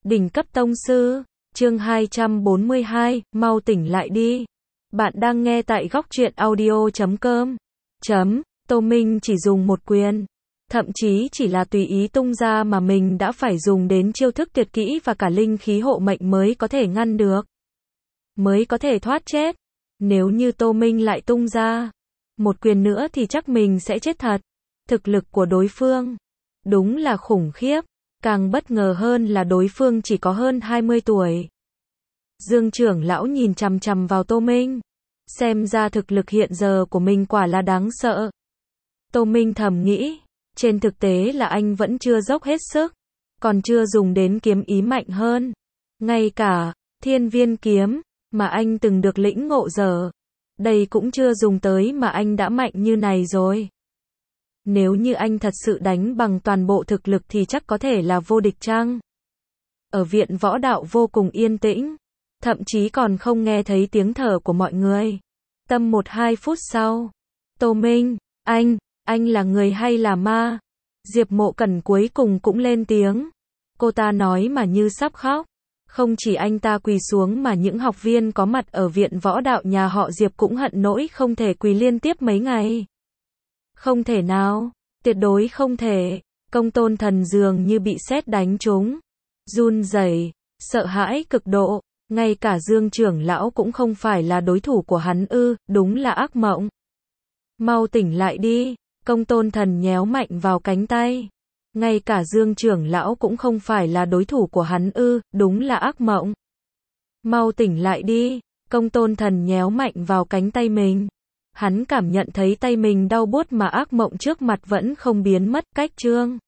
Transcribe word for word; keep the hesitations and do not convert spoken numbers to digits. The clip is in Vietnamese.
Đỉnh cấp tông sư, chương hai trăm bốn mươi hai, mau tỉnh lại đi. Bạn đang nghe tại góc truyện audio chấm com. Chấm, Tô Minh chỉ dùng một quyền. Thậm chí chỉ là tùy ý tung ra mà mình đã phải dùng đến chiêu thức tuyệt kỹ và cả linh khí hộ mệnh mới có thể ngăn được. Mới có thể thoát chết. Nếu như Tô Minh lại tung ra một quyền nữa thì chắc mình sẽ chết thật. Thực lực của đối phương đúng là khủng khiếp. Càng bất ngờ hơn là đối phương chỉ có hơn hai mươi tuổi. Dương trưởng lão nhìn chằm chằm vào Tô Minh. Xem ra thực lực hiện giờ của mình quả là đáng sợ. Tô Minh thầm nghĩ, trên thực tế là anh vẫn chưa dốc hết sức. Còn chưa dùng đến kiếm ý mạnh hơn. Ngay cả thiên viên kiếm mà anh từng được lĩnh ngộ giờ, đây cũng chưa dùng tới mà anh đã mạnh như này rồi. Nếu như anh thật sự đánh bằng toàn bộ thực lực thì chắc có thể là vô địch chăng? Ở viện võ đạo vô cùng yên tĩnh, thậm chí còn không nghe thấy tiếng thở của mọi người. Tầm một hai phút sau, Tô Minh, anh, anh là người hay là ma? Diệp Mộ Cẩn cuối cùng cũng lên tiếng. Cô ta nói mà như sắp khóc. Không chỉ anh ta quỳ xuống mà những học viên có mặt ở viện võ đạo nhà họ Diệp cũng hận nỗi không thể quỳ liên tiếp mấy ngày. Không thể nào, tuyệt đối không thể. Công Tôn Thần dường như bị sét đánh trúng, run rẩy, sợ hãi cực độ, ngay cả Dương trưởng lão cũng không phải là đối thủ của hắn ư, đúng là ác mộng. Mau tỉnh lại đi, Công Tôn Thần nhéo mạnh vào cánh tay. Ngay cả Dương trưởng lão cũng không phải là đối thủ của hắn ư, đúng là ác mộng. Mau tỉnh lại đi, Công Tôn Thần nhéo mạnh vào cánh tay mình. Hắn cảm nhận thấy tay mình đau buốt mà ác mộng trước mặt vẫn không biến mất. Cách Trương